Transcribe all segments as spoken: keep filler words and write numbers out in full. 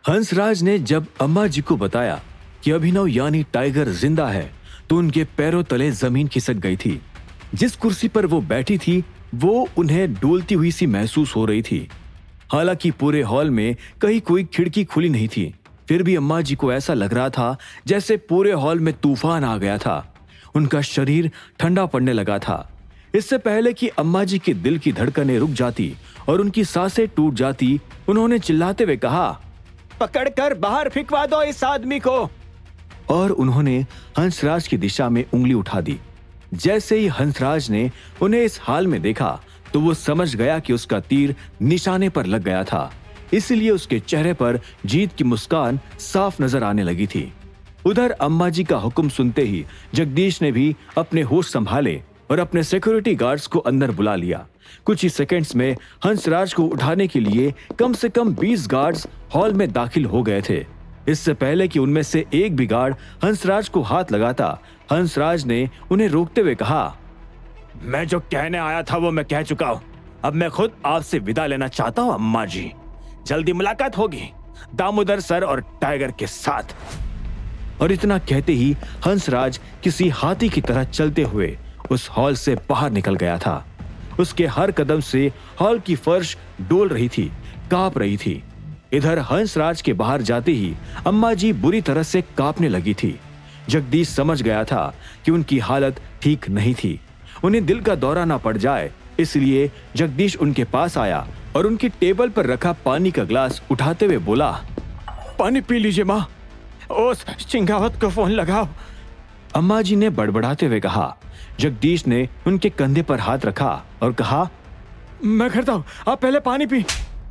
हंसराज ने जब अम्मा जी को बताया कि अभिनव यानी टाइगर जिंदा है तो उनके पैरों तले जमीन खिसक गई थी। जिस कुर्सी पर वो बैठी थी वो उन्हें डोलती हुई सी महसूस हो रही थी। हालांकि पूरे हॉल में कहीं कोई खिड़की खुली नहीं थी, फिर भी अम्मा जी को ऐसा लग रहा था जैसे पूरे हॉल में तूफान आ गया था। उनका शरीर ठंडा पड़ने लगा था। इससे पहले कि अम्मा जी के दिल की धड़कनें रुक जाती और उनकी सांसें टूट जाती, उन्होंने चिल्लाते हुए कहा, पकड़कर बाहर फेंकवा दो इस आदमी को। और उन्होंने हंसराज की दिशा में उंगली उठा दी। जैसे ही हंसराज ने उन्हें इस हाल में देखा तो वो समझ गया कि उसका तीर निशाने पर लग गया था। इसलिए उसके चेहरे पर जीत की मुस्कान साफ नजर आने लगी थी। उधर अम्मा जी का हुक्म सुनते ही जगदीश ने भी अपने होश संभाले और अपने सिक्योरिटी गार्ड्स को अंदर बुला लिया। कुछ ही सेकंड्स में हंसराज को उठाने के लिए कम से कम बीस गार्ड्स हॉल में दाखिल हो गए थे। इससे पहले कि उनमें से एक भी गार्ड हंसराज को हाथ लगाता, हंसराज ने उन्हें रोकते हुए कहा, मैं जो कहने आया था वो मैं कह चुका हूं। अब मैं खुद आपसे विदा लेना चाहता हूं अम्मा जी। जल्दी मुलाकात होगी दामोदर सर और टाइगर के साथ। और इतना कहते ही हंसराज किसी हाथी की तरह चलते हुए उस हॉल से बाहर निकल गया था। उसके हर कदम से हॉल की फर्श डोल रही थी, कांप रही थी। इधर हंसराज के बाहर जाते ही अम्मा जी बुरी तरह से कांपने लगी थी। जगदीश समझ गया था कि उनकी हालत ठीक नहीं थी, उन्हें दिल का दौरा ना पड़ जाए। इसलिए जगदीश उनके पास आया और उनकी टेबल पर रखा पानी का ग्लास उठाते हुए बोला, पानी पी लीजिए माँ। उस चिंगावत को फोन लगाओ। अम्मा जी ने बड़बड़ाते हुए कहा। जगदीश ने उनके कंधे पर हाथ रखा और कहा, मैं करता हूं, आप पहले पानी पी।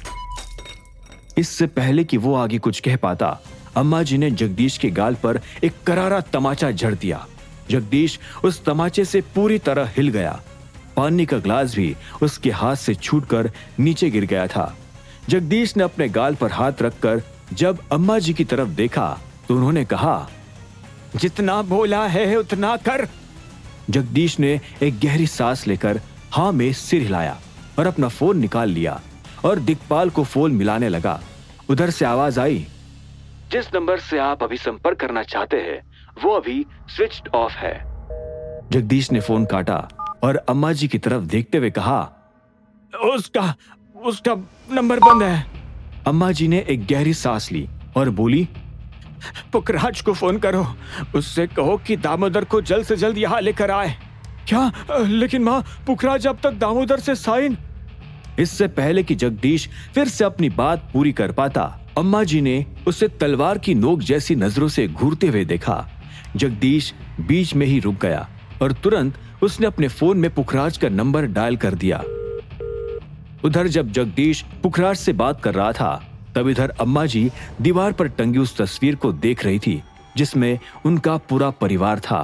इससे पहले कि वो आगे कुछ कह पाता, अम्मा जी ने जगदीश के गाल पर एक करारा तमाचा जड़ दिया। जगदीश उस तमाचे से पूरी तरह हिल गया। पानी का ग्लास भी उसके हाथ से छूटकर नीचे गिर गया था। जगदीश ने अपने गाल पर हाथ रखकर जब अम्मा जी की तरफ देखा तो उन्होंने कहा, जितना बोला है उतना कर। जगदीश ने एक गहरी सांस लेकर हाँ में सिर हिलाया और अपना फोन निकाल लिया और दिक्पाल को फोन मिलाने लगा। उधर से आवाज आई, जिस नंबर से आप अभी संपर्क करना चाहते हैं वो अभी स्विच्ड ऑफ है। जगदीश ने फोन काटा और अम्मा जी की तरफ देखते हुए कहा, उसका उसका नंबर बंद है। अम्मा जी ने एक गहरी सांस ली और बोली, पुखराज को फोन करो, उससे कहो कि दामोदर को जल्द से जल्द यहाँ लेकर आए। क्या? लेकिन माँ, पुखराज अब तक दामोदर से साइन। इससे पहले कि जगदीश फिर से अपनी बात पूरी कर पाता, अम्मा जी ने उसे तलवार की नोक जैसी नजरों से घूरते हुए देखा। जगदीश बीच में ही रुक गया और तुरंत उसने अपने फोन में पुखराज का नंबर डायल कर दिया। उधर जब जगदीश पुखराज से बात कर रहा था तब इधर अम्मा जी दीवार पर टंगी उस तस्वीर को देख रही थी जिसमें उनका पूरा परिवार था।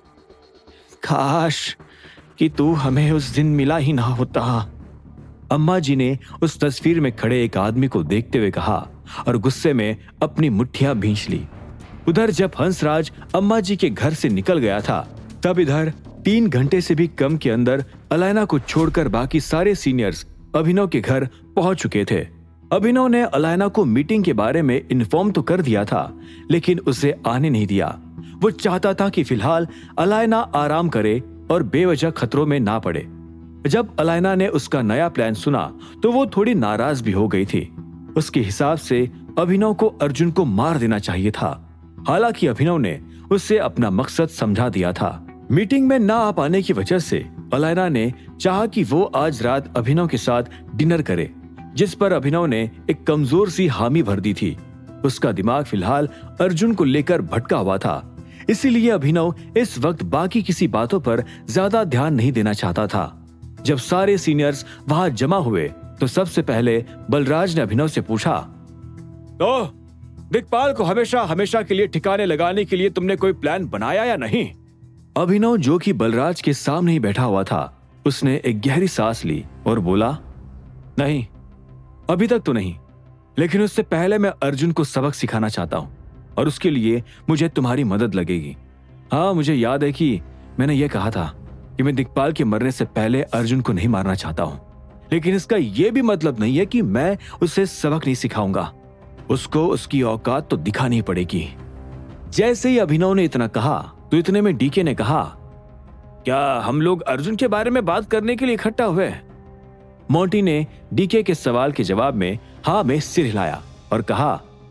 काश कि तू हमें उस दिन मिला ही ना होता। अम्मा जी ने उस तस्वीर में खड़े एक आदमी को देखते हुए कहा और गुस्से में अपनी मुट्ठियां भींच ली। उधर जब हंसराज अम्मा जी के घर से निकल गया था तब इधर तीन घंटे से भी कम के अंदर अलायना को छोड़कर बाकी सारे सीनियर्स अभिनव के घर पहुंच चुके थे। अभिनव ने अलायना को मीटिंग के बारे में इन्फॉर्म तो कर दिया था लेकिन उसे आने नहीं दिया। वो चाहता था कि फिलहाल अलायना आराम करे और बेवजह खतरों में ना पड़े। जब अलायना ने उसका नया प्लान सुना तो वो थोड़ी नाराज भी हो गई थी। उसके हिसाब से अभिनव को अर्जुन को मार देना चाहिए था। हालांकि अभिनव ने उससे अपना मकसद समझा दिया था। मीटिंग में ना आ पाने की वजह से अलायना ने चाहा कि वो आज रात अभिनव के साथ डिनर करे, जिस पर अभिनव ने एक कमजोर सी हामी भर दी थी। उसका दिमाग फिलहाल अर्जुन को लेकर भटका हुआ था, इसीलिए अभिनव इस वक्त बाकी किसी बातों पर ज्यादा ध्यान नहीं देना चाहता था। जब सारे सीनियर्स वहां जमा हुए तो सबसे पहले बलराज ने अभिनव से पूछा, तो दिक्पाल को हमेशा हमेशा के लिए ठिकाने लगाने के लिए तुमने कोई प्लान बनाया या नहीं? अभिनव, जो कि बलराज के सामने ही बैठा हुआ था, उसने एक गहरी सांस ली और बोला, नहीं, अभी तक तो नहीं, लेकिन उससे पहले मैं अर्जुन को सबक सिखाना चाहता हूं और उसके लिए मुझे तुम्हारी मदद लगेगी। हाँ, मुझे याद है कि मैंने यह कहा था कि मैं दिक्पाल के मरने से पहले अर्जुन को नहीं मारना चाहता हूं, लेकिन इसका यह भी मतलब नहीं है कि मैं उसे सबक नहीं सिखाऊंगा। उसको उसकी औकात तो दिखानी पड़ेगी। जैसे ही अभिनव ने इतना कहा तो इतने में डीके ने कहा, क्या हम लोग अर्जुन के बारे में बात करने के लिए इकट्ठा हुए? मोंटी ने डीके के सवाल के जवाब में हाँ में सिर हिलाया और कहा,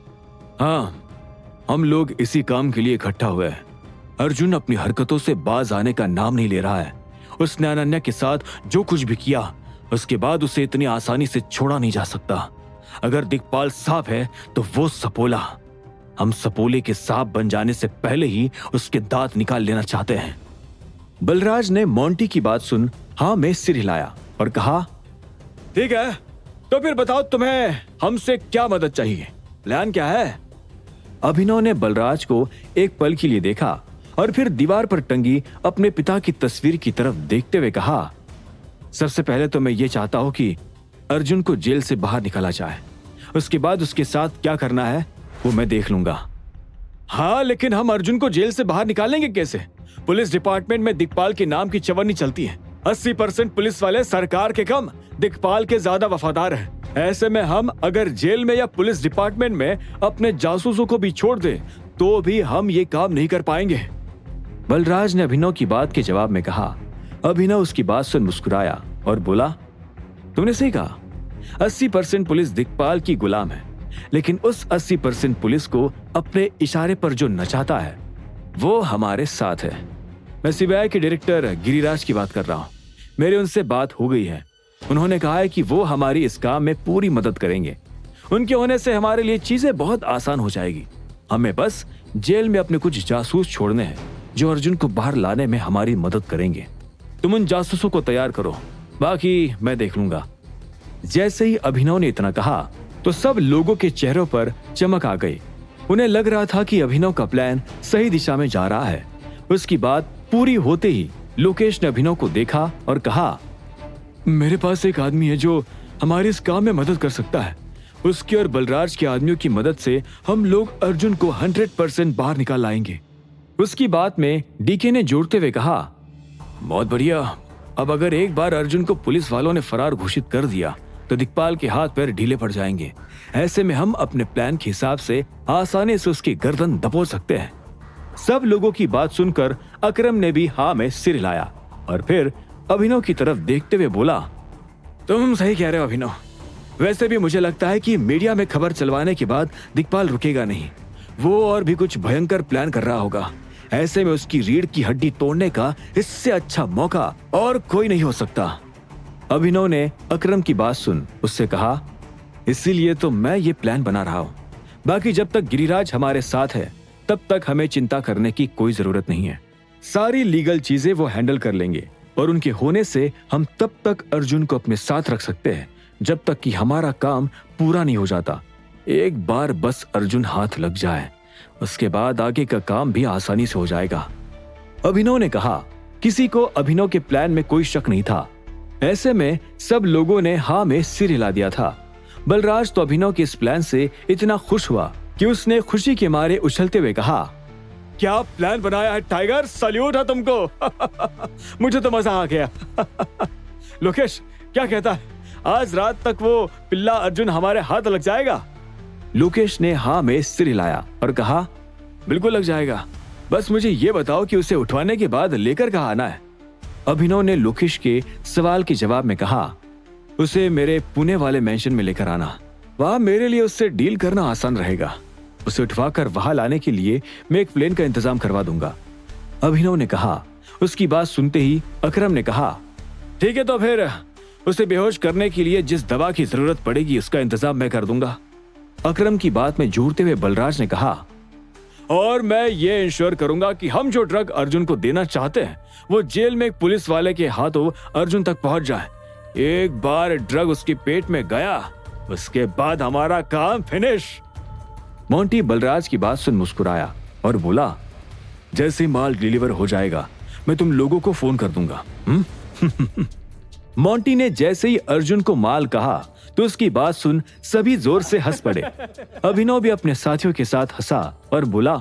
हाँ, हम लोग इसी काम के लिए इकट्ठा हुए हैं। अर्जुन अपनी हरकतों से बाज आने का नाम नहीं ले रहा है। उसने अनन्या के साथ जो कुछ भी किया, उसके बाद उसे इतनी आसानी से छोड़ा नहीं जा सकता। अगर दिक्पाल सांप है तो वो सपोला। हम सपोले के सांप बन जाने से पहले ही उसके दांत निकाल लेना चाहते हैं। बलराज ने मोंटी की बात सुन हाँ में सिर हिलाया और कहा, ठीक है, तो फिर बताओ तुम्हें हमसे क्या मदद चाहिए? प्लान क्या है? अभिनव ने बलराज को एक पल के लिए देखा और फिर दीवार पर टंगी अपने पिता की तस्वीर की तरफ देखते हुए कहा, सबसे पहले तो मैं ये चाहता हूं कि अर्जुन को जेल से बाहर निकाला जाए। उसके बाद उसके साथ क्या करना है वो मैं देख लूंगा। हाँ, लेकिन हम अर्जुन को जेल से बाहर निकालेंगे कैसे? पुलिस डिपार्टमेंट में दिक्पाल के नाम की चवन्नी चलती है। अस्सी परसेंट पुलिस वाले सरकार के कम, दिक्पाल के ज्यादा वफादार हैं। ऐसे में हम अगर जेल में या पुलिस डिपार्टमेंट में अपने जासूसों को भी छोड़ दे तो भी हम ये काम नहीं कर पाएंगे। बलराज ने अभिनव की बात के जवाब में कहा। अभिनव उसकी बात सुन मुस्कुराया और बोला, तुमने सही कहा, अस्सी परसेंट पुलिस दिक्पाल की गुलाम है, लेकिन उस अस्सी परसेंट पुलिस को अपने इशारे पर जो नचाता है वो हमारे साथ है। मैं सीबीआई के डायरेक्टर गिरिराज की बात कर रहा हूँ। मेरी उनसे बात हो गई है। उन्होंने कहा है कि वो हमारी इस काम में पूरी मदद करेंगे। उनके होने से हमारे लिए चीजें बहुत आसान हो जाएगी। हमें बस जेल में अपने कुछ जासूस छोड़ने हैं जो अर्जुन को बाहर लाने में हमारी मदद करेंगे। तुम उन जासूसों को तैयार करो, बाकी मैं देख लूंगा। जैसे ही अभिनव ने इतना कहा तो सब लोगों के चेहरों पर चमक आ गई। उन्हें लग रहा था कि अभिनव का प्लान सही दिशा में जा रहा है। उसकी बात पूरी होते ही लोकेश ने अभिनव को देखा और कहा, मेरे पास एक आदमी है जो हमारे इस काम में मदद कर सकता है। उसके और बलराज के आदमियों की मदद से हम लोग अर्जुन को हंड्रेड परसेंट बाहर निकाल लाएंगे। उसकी बात में डीके ने जोड़ते हुए कहा, बहुत बढ़िया। अब अगर एक बार अर्जुन को पुलिस वालों ने फरार घोषित कर दिया तो दिक्पाल के हाथ पैर ढीले पड़ जाएंगे। ऐसे में हम अपने प्लान के हिसाब से आसानी से उसकी गर्दन दबोच सकते हैं। सब लोगों की बात सुनकर अकरम ने भी हाँ में सिर हिलाया और फिर अभिनव की तरफ देखते हुए बोला, तुम सही कह रहे हो अभिनव। वैसे भी मुझे लगता है कि मीडिया में खबर चलवाने के बाद दिक्पाल रुकेगा नहीं। वो और भी कुछ भयंकर प्लान कर रहा होगा। ऐसे में उसकी रीढ़ की हड्डी तोड़ने का इससे अच्छा मौका और कोई नहीं हो सकता। अभिनव ने अकरम की बात सुन उससे कहा, इसीलिए तो मैं ये प्लान बना रहा हूँ। बाकी जब तक गिरिराज हमारे साथ है तब तक हमें चिंता करने की कोई जरूरत नहीं है। सारी लीगल चीजें वो हैंडल कर लेंगे और उनके होने से हम तब तक अर्जुन को अपने साथ रख सकते हैं जब तक कि हमारा काम पूरा नहीं हो जाता। एक बार बस अर्जुन हाथ लग जाए, उसके बाद आगे का काम भी आसानी से हो जाएगा। अभिनव ने कहा। किसी को अभिनव के प्लान में कोई शक नहीं था। ऐसे में सब लोगों ने हाँ में सिर हिला दिया था। बलराज तो अभिनव के इस प्लान से इतना खुश हुआ कि उसने खुशी के मारे उछलते हुए कहा, क्या प्लान बनाया है टाइगर, सल्यूट है तुमको। मुझे तो मजा आ गया। लोकेश क्या कहता है, आज रात तक वो पिल्ला अर्जुन हमारे हाथ लग जाएगा? लोकेश ने हाँ में सिर हिलाया और कहा, बिल्कुल लग जाएगा। बस मुझे ये बताओ कि उसे उठवाने के बाद लेकर कहाँ आना है? अभिनव ने लोकेश के सवाल के जवाब में कहा, उसे मेरे पुणे वाले मेंशन में लेकर आना। वहां मेरे लिए उससे डील करना आसान रहेगा। उसे उठवाकर वहां लाने के लिए मैं एक प्लेन का इंतजाम करवा दूंगा। अभिनव ने कहा। उसकी बात सुनते ही अकरम ने कहा, ठीक है, तो फिर उसे बेहोश करने के लिए जिस दवा की जरूरत पड़ेगी उसका इंतजाम मैं कर दूंगा। अकरम की बात में जोड़ते हुए बलराज ने कहा, और मैं ये इंश्योर करूंगा कि हम जो ड्रग अर्जुन को देना चाहते हैं वो जेल में एक पुलिस वाले के हाथों अर्जुन तक पहुंच जाए। एक बार ड्रग उसके पेट में गया उसके बाद हमारा काम फिनिश। मोंटी बलराज की बात सुन मुस्कुराया और बोला, जैसे ही माल डिलीवर हो जाएगा मैं तुम लोगों को फोन कर दूंगा। मोंटी ने जैसे ही अर्जुन को माल कहा तो उसकी बात सुन सभी जोर से हंस पड़े। अभिनव भी अपने साथियों के साथ हंसा और बोला,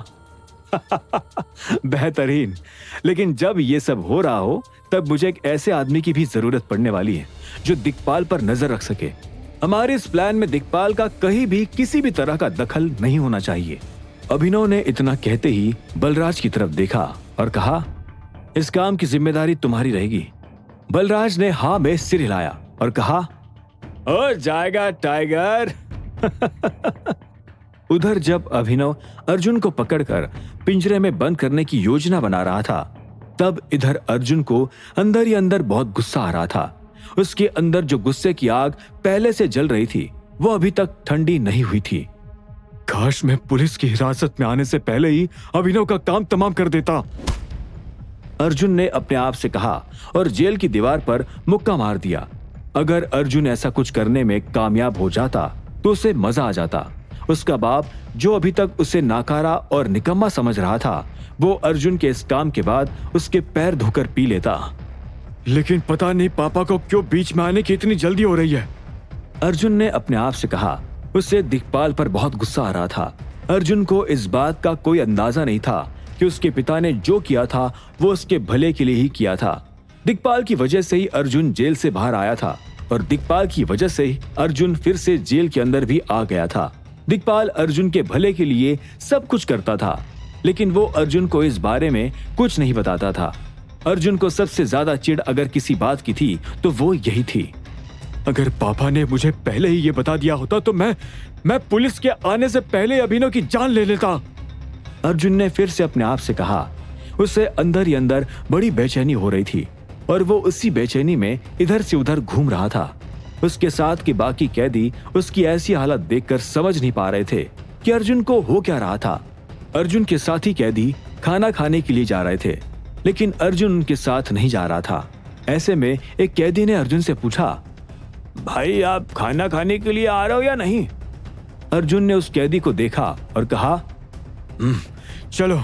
बेहतरीन। लेकिन जब ये सब हो रहा हो तब मुझे एक ऐसे आदमी की भी जरूरत पड़ने वाली है जो दिक्पाल पर नजर रख सके। हमारे इस प्लान में दिक्पाल का कहीं भी किसी भी तरह का दखल नहीं होना चाहिए। अभिनव ने इतना कहते ही बलराज की तरफ देखा और कहा, इस काम की जिम्मेदारी तुम्हारी रहेगी। बलराज ने हाँ में सिर हिलाया और कहा, हो जाएगा टाइगर। उधर जब अभिनव अर्जुन को पकड़कर पिंजरे में बंद करने की योजना बना रहा था, तब इधर अर्जुन को अंदर ही अंदर बहुत गुस्सा आ रहा था। उसके अंदर जो गुस्से की आग पहले से जल रही थी, वो अभी तक ठंडी नहीं हुई थी। काश मैं पुलिस की हिरासत में आने से पहले ही अभिनव का काम तमाम कर देता, अर्जुन ने अपने आप से कहा और जेल की दीवार पर मुक्का मार दिया। अगर अर्जुन ऐसा कुछ करने में कामयाब हो जाता तो उसे मजा आ जाता। उसका बाप, जो अभी तक उसे नाकारा और निकम्मा समझ रहा था, वो अर्जुन के इस काम के बाद उसके पैर धोकर पी लेता। लेकिन पता नहीं पापा को क्यों बीच में आने की इतनी जल्दी हो रही है, अर्जुन ने अपने आप से कहा। उसे दिक्पाल पर बहुत गुस्सा आ रहा था। अर्जुन को इस बात का कोई अंदाजा नहीं था कि उसके पिता ने जो किया था वो उसके भले के लिए ही किया था। दिक्पाल की वजह से ही अर्जुन जेल से बाहर आया था और दिक्पाल की वजह से ही अर्जुन फिर से जेल के अंदर भी आ गया था। दिक्पाल अर्जुन के भले के लिए सब कुछ करता था, लेकिन वो अर्जुन को इस बारे में कुछ नहीं बताता था। अर्जुन को सबसे ज्यादा चिढ़ अगर किसी बात की थी तो वो यही थी, अगर पापा ने मुझे पहले ही ये बता दिया होता तो मैं मैं पुलिस के आने से पहले अभिनव की जान ले लेता, अर्जुन ने फिर से अपने आप से कहा। उसे अंदर ही अंदर बड़ी बेचैनी हो रही थी और वो उसी बेचैनी में इधर से उधर घूम रहा था। उसके साथ के बाकी कैदी उसकी ऐसी हालत देखकर समझ नहीं पा रहे थे कि अर्जुन को हो क्या रहा था। अर्जुन के साथी कैदी खाना खाने के लिए जा रहे थे, लेकिन अर्जुन उनके साथ नहीं जा रहा था। ऐसे में एक कैदी ने अर्जुन से पूछा, भाई आप खाना खाने के लिए आ रहे हो या नहीं? अर्जुन ने उस कैदी को देखा और कहा, चलो।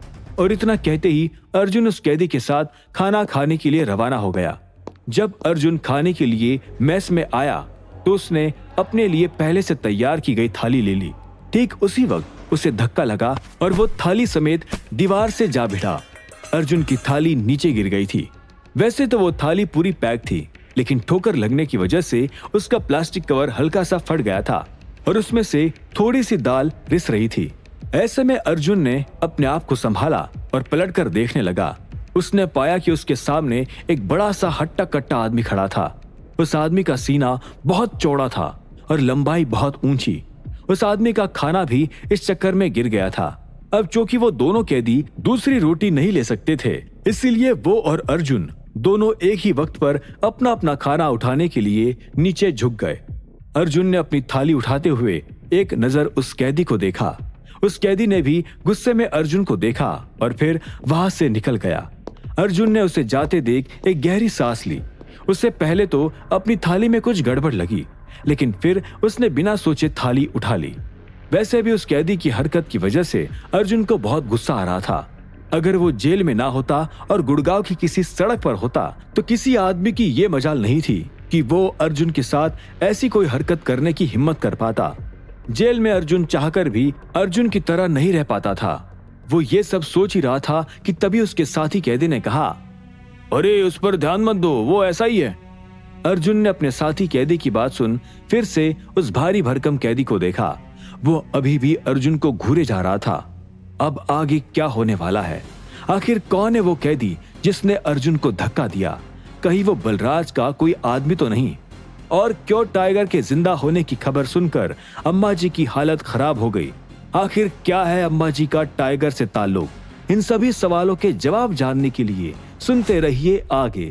और इतना कहते ही अर्जुन उस कैदी के साथ खाना खाने के लिए रवाना हो गया। जब अर्जुन खाने के लिए मेस में आया तो उसने अपने लिए पहले से तैयार की गई थाली ले ली। ठीक उसी वक्त उसे धक्का लगा और वो थाली समेत दीवार से जा भिड़ा। अर्जुन की थाली नीचे गिर गई थी। वैसे तो वो थाली पूरी पैक थी, लेकिन ठोकर लगने की वजह से उसका प्लास्टिक कवर हल्का सा फट गया था और उसमें से थोड़ी सी दाल रिस रही थी। ऐसे में अर्जुन ने अपने आप को संभाला और पलटकर देखने लगा। उसने पाया कि उसके सामने एक बड़ा सा हट्टा कट्टा आदमी खड़ा था। उस आदमी का सीना बहुत चौड़ा था और लंबाई बहुत ऊंची। उस आदमी का खाना भी इस चक्कर में गिर गया था। अब चूंकि वो दोनों कैदी दूसरी रोटी नहीं ले सकते थे, इसीलिए वो और अर्जुन दोनों एक ही वक्त पर अपना अपना खाना उठाने के लिए नीचे झुक गए। अर्जुन ने अपनी थाली उठाते हुए एक नजर उस कैदी को देखा। उस कैदी ने भी गुस्से में अर्जुन को देखा और फिर वहां से निकल गया। अर्जुन ने उसे जाते देख एक गहरी सांस ली। उससे पहले तो अपनी थाली में कुछ गड़बड़ लगी, लेकिन फिर उसने बिना सोचे थाली उठा ली। वैसे भी उस कैदी की हरकत की वजह से अर्जुन को बहुत गुस्सा आ रहा था। अगर वो जेल में ना होता और गुड़गांव की किसी सड़क पर होता तो किसी आदमी की ये मजाल नहीं थी कि वो अर्जुन के साथ ऐसी कोई हरकत करने की हिम्मत कर पाता। जेल में अर्जुन चाहकर भी अर्जुन की तरह नहीं रह पाता था। वो ये सब सोच ही रहा था कि तभी उसके साथी कैदी ने कहा, अरे उस पर ध्यान मत दो, वो ऐसा ही है। अर्जुन ने अपने साथी कैदी की बात सुन फिर से उस भारी भरकम कैदी को देखा। वो अभी भी अर्जुन को घूरे जा रहा था। अब आगे क्या होने वाला है? आखिर कौन है वो कैदी जिसने अर्जुन को धक्का दिया? कहीं वो बलराज का कोई आदमी तो नहीं? और क्यों टाइगर के जिंदा होने की खबर सुनकर अम्मा जी की हालत खराब हो गई? आखिर क्या है अम्मा जी का टाइगर से ताल्लुक? इन सभी सवालों के जवाब जानने के लिए सुनते रहिए आगे।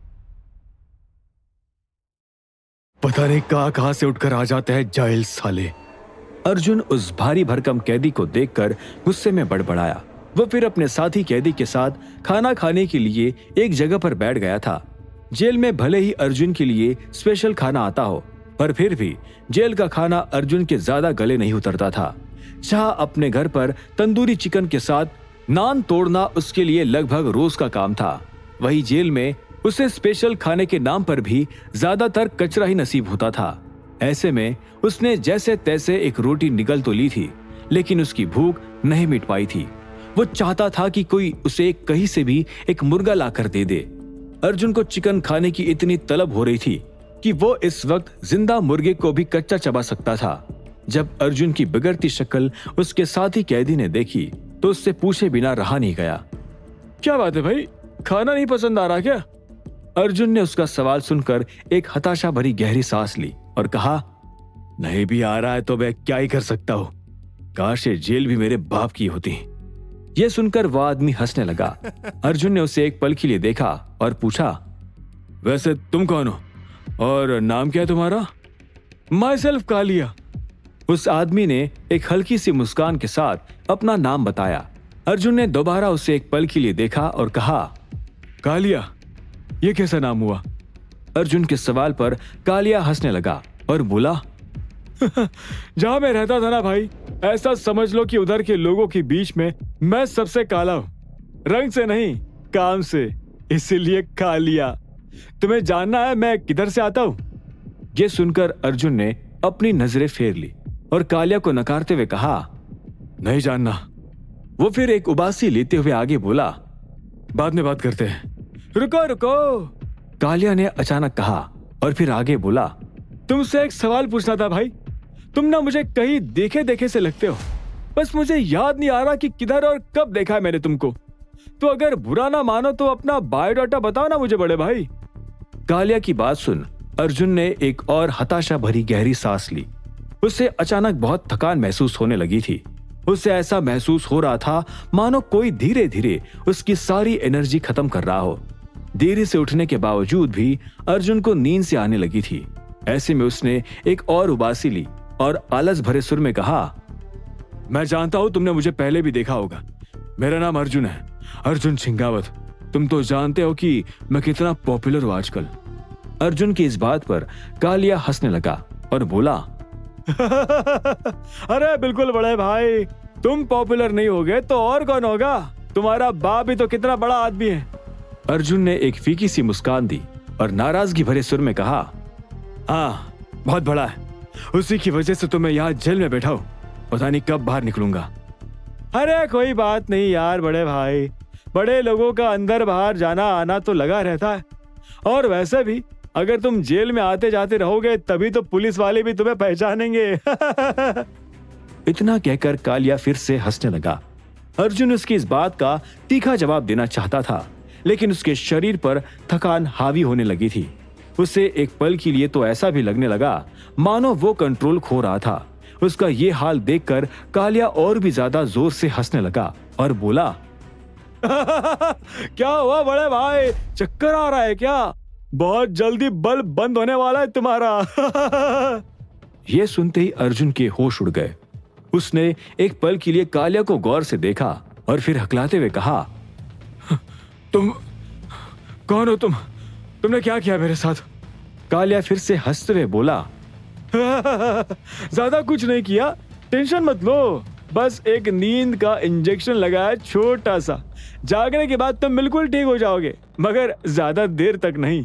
पता नहीं कहां कहां से उठकर आ जाते हैं जाहिल साले। अर्जुन उस भारी भरकम कैदी को देखकर गुस्से में बड़बड़ाया। वो फिर अपने साथी कैदी के साथ खाना खाने के लिए एक जगह पर बैठ गया था। जेल में भले ही अर्जुन के लिए स्पेशल खाना आता हो, पर फिर भी जेल का खाना अर्जुन के ज्यादा गले नहीं उतरता था। जहां अपने घर पर तंदूरी चिकन के साथ नान तोड़ना उसके लिए लगभग रोज का काम था, वही जेल में उसे स्पेशल खाने के नाम पर भी ज्यादातर कचरा ही नसीब होता था। ऐसे में उसने जैसे तैसे एक रोटी निगल तो ली थी, लेकिन उसकी भूख नहीं मिट पाई थी। वो चाहता था कि कोई उसे कहीं से भी एक मुर्गा लाकर दे दे। अर्जुन को चिकन खाने की इतनी तलब हो रही थी कि वो इस वक्त जिंदा मुर्गे को भी कच्चा चबा सकता था। जब अर्जुन की बिगड़ती शक्ल उसके साथी कैदी ने देखी तो उससे पूछे बिना रहा नहीं गया। क्या बात है भाई, खाना नहीं पसंद आ रहा क्या? अर्जुन ने उसका सवाल सुनकर एक हताशा भरी गहरी सांस ली और कहा, नहीं भी आ रहा है तो मैं क्या ही कर सकता हूं, काश ये जेल भी मेरे बाप की होती। यह सुनकर वह आदमी हंसने लगा। अर्जुन ने उसे एक पल के लिए देखा और पूछा, वैसे तुम कौन हो और नाम क्या है तुम्हारा? Myself Kaliya. उस आदमी ने एक हल्की सी मुस्कान के साथ अपना नाम बताया। अर्जुन ने दोबारा उसे एक पल के लिए देखा और कहा, कालिया, ये कैसा नाम हुआ? अर्जुन के सवाल पर कालिया हंसने लगा और बोला, जहां मैं रहता था ना भाई, ऐसा समझ लो कि उधर के लोगों के बीच में मैं सबसे काला हूं, रंग से नहीं काम से, इसीलिए कालिया। तुम्हें जानना है मैं किधर से आता हूं? यह सुनकर अर्जुन ने अपनी नजरें फेर ली और कालिया को नकारते हुए कहा, नहीं जानना। वो फिर एक उबासी लेते हुए आगे बोला, बाद में बात करते हैं। रुको रुको, कालिया ने अचानक कहा और फिर आगे बोला, तुमसे एक सवाल पूछना था भाई। तुम ना मुझे कहीं देखे देखे से लगते हो, बस मुझे याद नहीं आ रहा कि किधर और कब देखा है मैंने तुमको। तो अगर बुरा ना मानो तो अपना बायोडाटा बताओ ना मुझे बड़े भाई। कालिया की बात सुन अर्जुन ने एक और हताशा भरी गहरी सांस ली। उसे अचानक बहुत थकान महसूस होने लगी थी। उसे ऐसा महसूस हो रहा था मानो कोई धीरे धीरे उसकी सारी एनर्जी खत्म कर रहा हो। देरी से उठने के बावजूद भी अर्जुन को नींद से आने लगी थी। ऐसे में उसने एक और उबासी ली और आलस भरे सुर में कहा, मैं जानता हूं तुमने मुझे पहले भी देखा होगा। मेरा नाम अर्जुन है, अर्जुन छिंगावत। तुम तो जानते हो कि मैं कितना पॉपुलर हूं आजकल। अर्जुन की इस बात पर कालिया हंसने लगा और बोला, अरे बिल्कुल बड़े भाई, तुम पॉपुलर नहीं होगे तो और कौन होगा? तुम्हारा बाप भी तो कितना बड़ा आदमी है। अर्जुन ने एक फीकी सी मुस्कान दी और नाराजगी भरे सुर में कहा, हाँ बहुत बड़ा है, उसी की वजह से तो मैं यहाँ जेल में बैठा हूँ, पता नहीं कब बाहर निकलूंगा। अरे कोई बात नहीं यार बड़े भाई, बड़े लोगों का अंदर बाहर जाना आना तो लगा रहता है, और वैसे भी अगर तुम जेल में आते जाते रहोगे तभी तो पुलिस वाले भी तुम्हें पहचानेंगे। इतना कहकर कालिया फिर से हंसने लगा। अर्जुन उसकी इस बात का तीखा जवाब देना चाहता था, लेकिन उसके शरीर पर थकान हावी होने लगी थी। उसे एक पल के लिए तो ऐसा भी लगने लगा मानो वो कंट्रोल खो रहा था। उसका ये हाल देखकर कालिया और भी ज्यादा जोर से हंसने लगा और बोला, क्या हुआ बड़े भाई, चक्कर आ रहा है क्या? बहुत जल्दी बल्ब बंद होने वाला है तुम्हारा। यह सुनते ही अर्जुन के होश उड़ गए। उसने एक पल के लिए कालिया को गौर से देखा और फिर हकलाते हुए कहा, तुम कौन हो? तुम तुमने क्या किया मेरे साथ? कालिया फिर से हंसते हुए बोला, ज्यादा कुछ नहीं किया, टेंशन मत लो, बस एक नींद का इंजेक्शन लगाया छोटा सा, जागने के बाद तुम बिल्कुल ठीक हो जाओगे, मगर ज्यादा देर तक नहीं।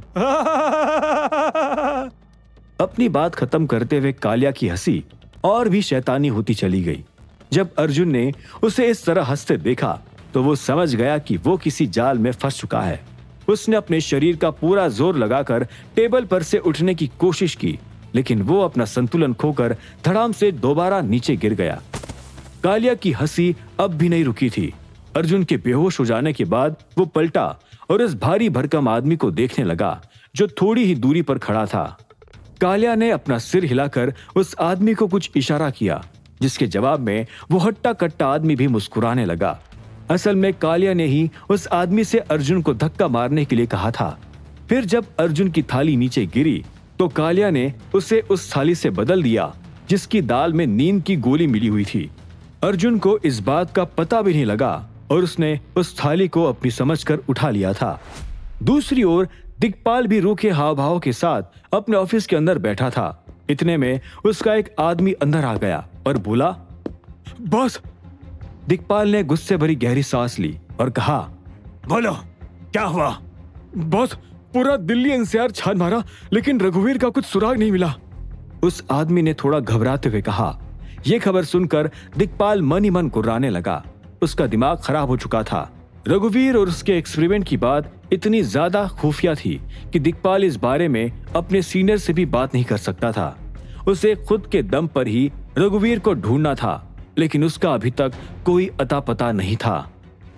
अपनी बात खत्म करते हुए कालिया की हंसी और भी शैतानी होती चली गई। जब अर्जुन ने उसे इस तरह हंसते देखा तो वो समझ गया कि वो किसी जाल में फंस चुका है। उसने अपने शरीर का पूरा जोर लगाकर टेबल पर से उठने की कोशिश की, लेकिन वो अपना संतुलन खोकर धड़ाम से दोबारा नीचे गिर गया। कालिया की हंसी अब भी नहीं रुकी थी। अर्जुन के बेहोश हो जाने के बाद वो पलटा और उस भारी भरकम आदमी को देखने लगा जो थोड़ी ही दूरी पर खड़ा था। कालिया ने अपना सिर हिलाकर उस आदमी को कुछ इशारा किया, जिसके जवाब में वो हट्टा कट्टा आदमी भी मुस्कुराने लगा। असल में कालिया ने ही उस आदमी से अर्जुन को धक्का मारने के लिए कहा था। फिर जब अर्जुन की थाली नीचे गिरी तो कालिया ने उसे उस थाली से बदल दिया जिसकी दाल में नींद की गोली मिली हुई थी। अर्जुन को इस बात का पता भी नहीं लगा और उसने उस थाली को अपनी समझकर उठा लिया था। दूसरी ओर दिक्पाल भी रूखे हाव भाव के साथ अपने ऑफिस के अंदर बैठा था। इतने में उसका एक आदमी अंदर आ गया और बोला, बॉस। दिक्पाल ने गुस्से भरी गहरी सांस ली और कहा, बोलो क्या हुआ? बॉस, पूरा दिल्ली एनसीआर छान मारा लेकिन रघुवीर का कुछ सुराग नहीं मिला। उस आदमी ने थोड़ा घबराते हुए कहा। यह खबर सुनकर दिक्पाल मन ही मन कुर्राने लगा। उसका दिमाग खराब हो चुका था। रघुवीर और उसके एक्सपेरिमेंट की बात इतनी ज्यादा खुफिया थी कि दिक्पाल इस बारे में अपने सीनियर से भी बात नहीं कर सकता था। उसे खुद के दम पर ही रघुवीर को ढूंढना था, लेकिन उसका अभी तक कोई अता पता नहीं था।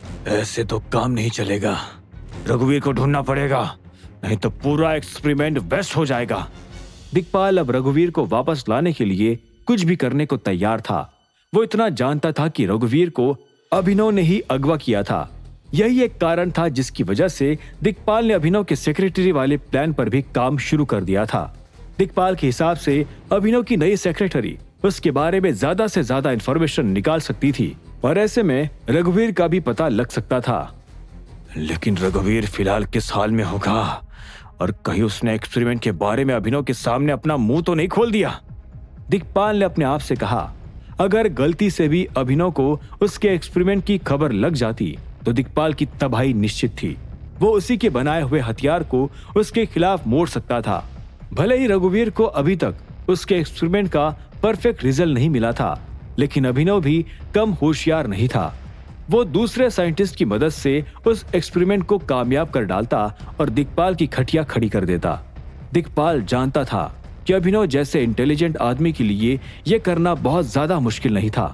ऐसे तो काम नहीं चलेगा, रघुवीर को ढूंढना पड़ेगा, नहीं तो पूरा एक्सपेरिमेंट वेस्ट हो जाएगा। दिक्पाल अब रघुवीर को वापस लाने के लिए कुछ भी करने को तैयार था। वो इतना जानता था कि रघुवीर को अभिनव ने ही अगवा किया था। यही एक कारण था जिसकी वजह से दिक्पाल ने अभिनव के सेक्रेटरी वाले प्लान पर भी काम शुरू कर दिया था। दिक्पाल के हिसाब से अभिनव की नई सेक्रेटरी उसके बारे में ज्यादा से ज्यादा इंफॉर्मेशन निकाल सकती थी और ऐसे में रघुवीर का भी पता लग सकता था। लेकिन रघुवीर फिलहाल किस हाल में होगा और कहीं उसने एक्सपेरिमेंट के बारे में अभिनव के सामने अपना मुंह तो नहीं खोल दिया। दिक्पाल ने अपने आप से कहा, अगर गलती से भी अभिनव को उसके एक्सपेरिमेंट की खबर लग जाती तो दिक्पाल की तबाही निश्चित थी। वो उसी के बनाए हुए हथियार को उसके खिलाफ मोड़ सकता था। भले ही रघुवीर को अभी तक उसके एक्सपेरिमेंट का परफेक्ट रिजल्ट नहीं मिला था, लेकिन अभिनव भी कम होशियार नहीं था। वो दूसरे साइंटिस्ट की मदद से उस एक्सपेरिमेंट को कामयाब कर डालता और दिक्पाल की खटिया खड़ी कर देता। दिक्पाल जानता था कि अभिनव जैसे इंटेलिजेंट आदमी के लिए यह करना बहुत ज्यादा मुश्किल नहीं था।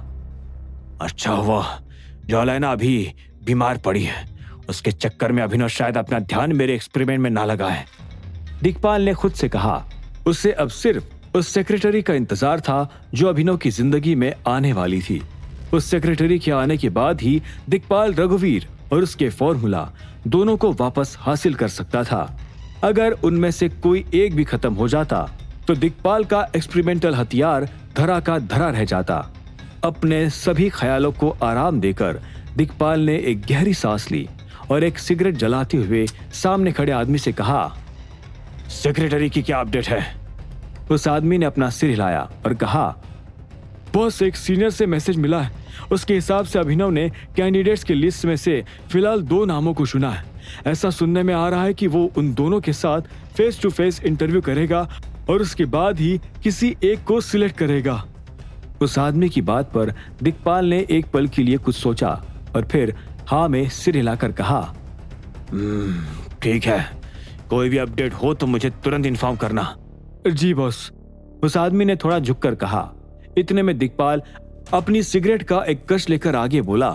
अच्छा हुआ जॉलाना अभी बीमार पड़ी है, उसके चक्कर में अभिनव शायद अपना ध्यान मेरे एक्सपेरिमेंट में ना लगाए। दिक्पाल ने खुद से कहा। उसे अब सिर्फ उस सेक्रेटरी का इंतजार था जो अभिनव की जिंदगी में आने वाली थी। उस सेक्रेटरी के आने के बाद ही दिक्पाल रघुवीर और उसके फॉर्मूला दोनों को वापस हासिल कर सकता था। अगर उनमें से कोई एक भी खत्म हो जाता तो दिक्पाल का एक्सपेरिमेंटल हथियार धरा का धरा रह जाता। अपने सभी ख्यालों को आराम देकर दिक्पाल ने एक गहरी सांस ली और एक सिगरेट जलाते हुए सामने खड़े आदमी से कहा, सेक्रेटरी की क्या अपडेट है? उस आदमी ने अपना सिर हिलाया और कहा, बॉस एक सीनियर से मैसेज मिला है। उसके हिसाब से अभिनव ने कैंडिडेट्स की लिस्ट में से फिलहाल दो नामों को चुना है। ऐसा सुनने में आ रहा है कि वो उन दोनों के साथ फेस टू फेस इंटरव्यू करेगा और उसके बाद ही किसी एक को सिलेक्ट करेगा। उस आदमी की बात पर दिक्पाल ने एक पल के लिए कुछ सोचा और फिर हाँ में सिर हिलाकर कहा, ठीक है, कोई भी अपडेट हो तो मुझे तुरंत इन्फॉर्म करना। जी बॉस, उस आदमी ने थोड़ा झुककर कहा। इतने में दिक्पाल अपनी सिगरेट का एक कश लेकर आगे बोला,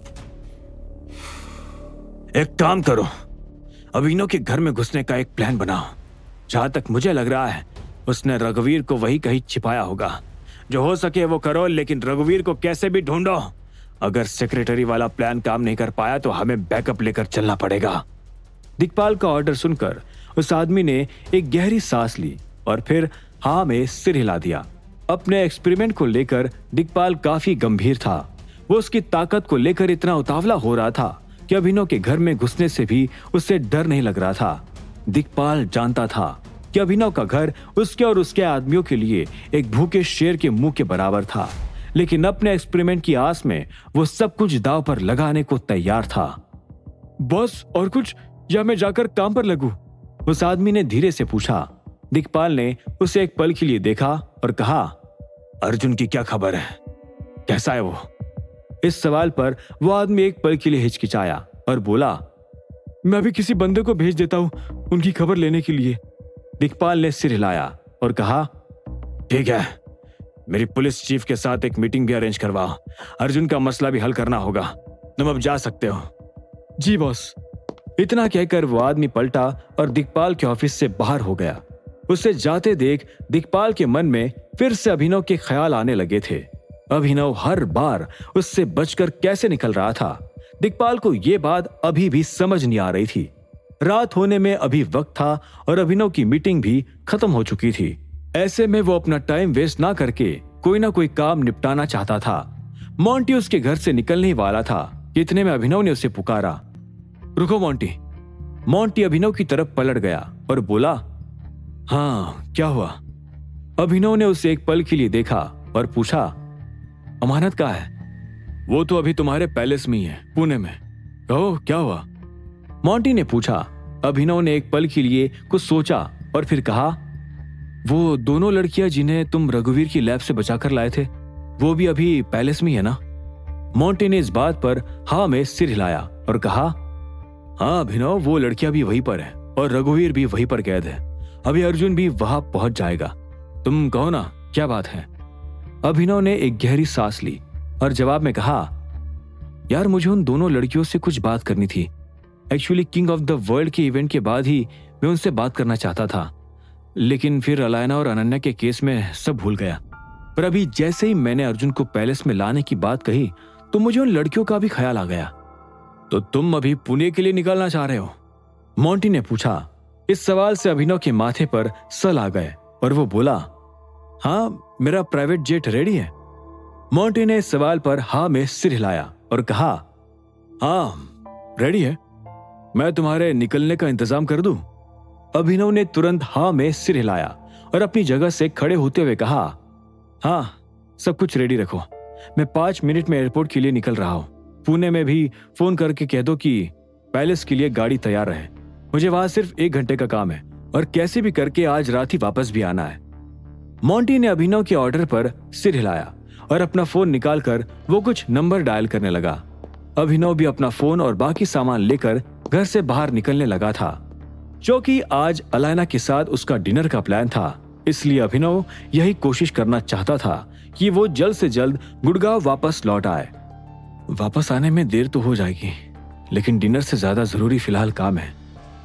एक काम करो, अभिनव के घर में घुसने का एक प्लान बनाओ। जहां तक मुझे लग रहा है उसने रघुवीर को वही कहीं छिपाया होगा। जो हो सके वो करो, लेकिन रघुवीर को कैसे भी ढूंढो। अगर सेक्रेटरी वाला प्लान काम नहीं कर पाया तो हमें बैकअप लेकर चलना पड़ेगा। दिक्पाल का ऑर्डर सुनकर उस आदमी ने एक गहरी सांस ली और फिर हाँ में सिर हिला दिया। अपने एक्सपेरिमेंट को लेकर दिक्पाल काफी गंभीर था। वो उसकी ताकत को लेकर इतना उतावला हो रहा था कि अभिनव के घर में घुसने से भी उससे डर नहीं लग रहा था। दिक्पाल जानता था कि अभिनव का घर उसके और उसके आदमियों के लिए एक भूखे शेर के मुंह के बराबर था, लेकिन अपने एक्सपेरिमेंट की आस में वो सब कुछ दांव पर लगाने को तैयार था। बॉस और कुछ, या मैं जाकर काम पर लगूं? उस आदमी ने धीरे से पूछा। दिक्पाल ने उसे एक पल के लिए देखा और कहा, अर्जुन की क्या खबर है, कैसा है वो? इस सवाल पर वो आदमी एक पल के लिए हिचकिचाया और बोला, मैं अभी किसी बंदे को भेज देता हूं उनकी खबर लेने के लिए। दिक्पाल ने सिर हिलाया और कहा, ठीक है, मेरी पुलिस चीफ के साथ एक मीटिंग भी अरेंज करवाओ। अर्जुन का मसला भी हल करना होगा। तुम अब जा सकते हो। जी बॉस। इतना कहकर वो आदमी पलटा और दिक्पाल के ऑफिस से बाहर हो गया। उसे जाते देख दिक्पाल के मन में फिर से अभिनव के ख्याल आने लगे थे। अभिनव हर बार उससे बचकर कैसे निकल रहा था, दिक्पाल को यह बात अभी भी समझ नहीं आ रही थी। रात होने में अभी वक्त था और अभिनव की मीटिंग भी खत्म हो चुकी थी। ऐसे में वो अपना टाइम वेस्ट ना करके कोई ना कोई काम निपटाना चाहता था। मोंटी उसके घर से निकलने वाला था कि इतने में अभिनव ने उसे पुकारा, रुको मोंटी। मोंटी अभिनव की तरफ पलट गया और बोला, हाँ क्या हुआ? अभिनव ने उसे एक पल के लिए देखा और पूछा, अमानत कहाँ है? वो तो अभी तुम्हारे पैलेस में ही है, पुणे में। कहो क्या हुआ? मोंटी ने पूछा। अभिनव ने एक पल के लिए कुछ सोचा और फिर कहा, वो दोनों लड़कियां जिन्हें तुम रघुवीर की लैब से बचाकर लाए थे, वो भी अभी पैलेस में ही है ना? मोंटी ने इस बात पर हाँ में सिर हिलाया और कहा, हाँ अभिनव, वो लड़कियां भी वहीं पर है और रघुवीर भी वहीं पर कैद है। अभी अर्जुन भी वहां पहुंच जाएगा। तुम कहो ना, क्या बात है? अभिनव ने एक गहरी सांस ली और जवाब में कहा, यार मुझे उन दोनों लड़कियों से कुछ बात करनी थी। Actually King of the World के इवेंट के बाद ही मैं उनसे बात करना चाहता था, लेकिन फिर अलायना और अनन्या के केस में सब भूल गया। पर अभी जैसे ही मैंने अर्जुन को पैलेस में लाने की बात कही तो मुझे उन लड़कियों का भी ख्याल आ गया। तो तुम अभी पुणे के लिए निकलना चाह रहे हो? मोंटी ने पूछा। इस सवाल से अभिनव के माथे पर सल आ गए और वो बोला, हाँ मेरा प्राइवेट जेट रेडी है। मोंटी ने इस सवाल पर हाँ में सिर हिलाया और कहा, हाँ रेडी है, मैं तुम्हारे निकलने का इंतजाम कर दूं? अभिनव ने तुरंत हाँ में सिर हिलाया और अपनी जगह से खड़े होते हुए कहा, हाँ सब कुछ रेडी रखो, मैं पांच मिनट में एयरपोर्ट के लिए निकल रहा हूं। पुणे में भी फोन करके कह दो कि पैलेस के लिए गाड़ी तैयार रहे। मुझे वहां सिर्फ एक घंटे का काम है और कैसे भी करके आज रात ही वापस भी आना है। मोंटी ने अभिनव के ऑर्डर पर सिर हिलाया और अपना फोन निकालकर वो कुछ नंबर डायल करने लगा। अभिनव भी अपना फोन और बाकी सामान लेकर घर से बाहर निकलने लगा था। क्योंकि आज अलायना के साथ उसका डिनर का प्लान था, इसलिए अभिनव यही कोशिश करना चाहता था कि वो जल्द से जल्द गुड़गांव वापस लौट आए। वापस आने में देर तो हो जाएगी, लेकिन डिनर से ज्यादा जरूरी फिलहाल काम है,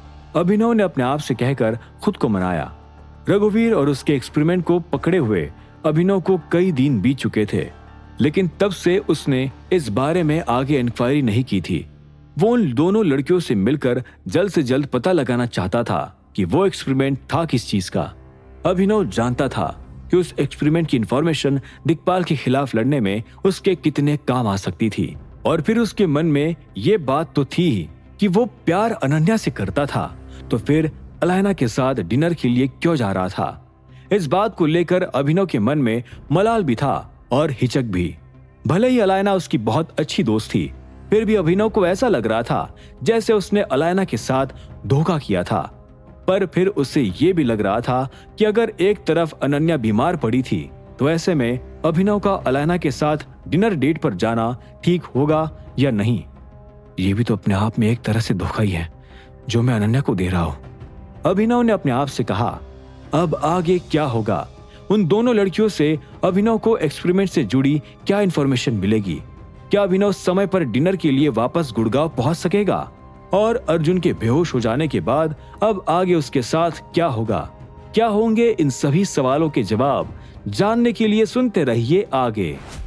अभिनव ने अपने आप से कहकर खुद को मनाया। रघुवीर और उसके एक्सपेरिमेंट को पकड़े हुए अभिनव को कई दिन बीत चुके थे, लेकिन तब से उसने इस बारे में आगे इंक्वायरी नहीं की थी। वो उन दोनों लड़कियों से मिलकर जल्द से जल्द पता लगाना चाहता था कि वो एक्सपेरिमेंट था किस चीज का। अभिनव जानता था कि उस एक्सपेरिमेंट की इंफॉर्मेशन दिक्पाल के खिलाफ लड़ने में उसके कितने काम आ सकती थी। और फिर उसके मन में ये बात तो थी ही कि वो प्यार अनन्या से करता था, तो फिर अलायना के साथ डिनर के लिए क्यों जा रहा था। इस बात को लेकर अभिनव के मन में मलाल भी था और हिचक भी। भले ही अलायना उसकी बहुत अच्छी दोस्त थी, फिर भी अभिनव को ऐसा लग रहा था जैसे उसने अलायना के साथ धोखा किया था। पर फिर उसे ये भी लग रहा था कि अगर एक तरफ अनन्या बीमार पड़ी थी तो ऐसे में अभिनव का अलायना के साथ डिनर डेट पर जाना ठीक होगा या नहीं। ये भी तो अपने आप में एक तरह से धोखा ही है जो मैं अनन्या को दे रहा हूं, अभिनव ने अपने आप से कहा। अब आगे क्या होगा? उन दोनों लड़कियों से अभिनव को एक्सपेरिमेंट से जुड़ी क्या इंफॉर्मेशन मिलेगी? क्या अभिनव समय पर डिनर के लिए वापस गुड़गांव पहुंच सकेगा? और अर्जुन के बेहोश हो जाने के बाद अब आगे उसके साथ क्या होगा? क्या होंगे इन सभी सवालों के जवाब जानने के लिए सुनते रहिए आगे।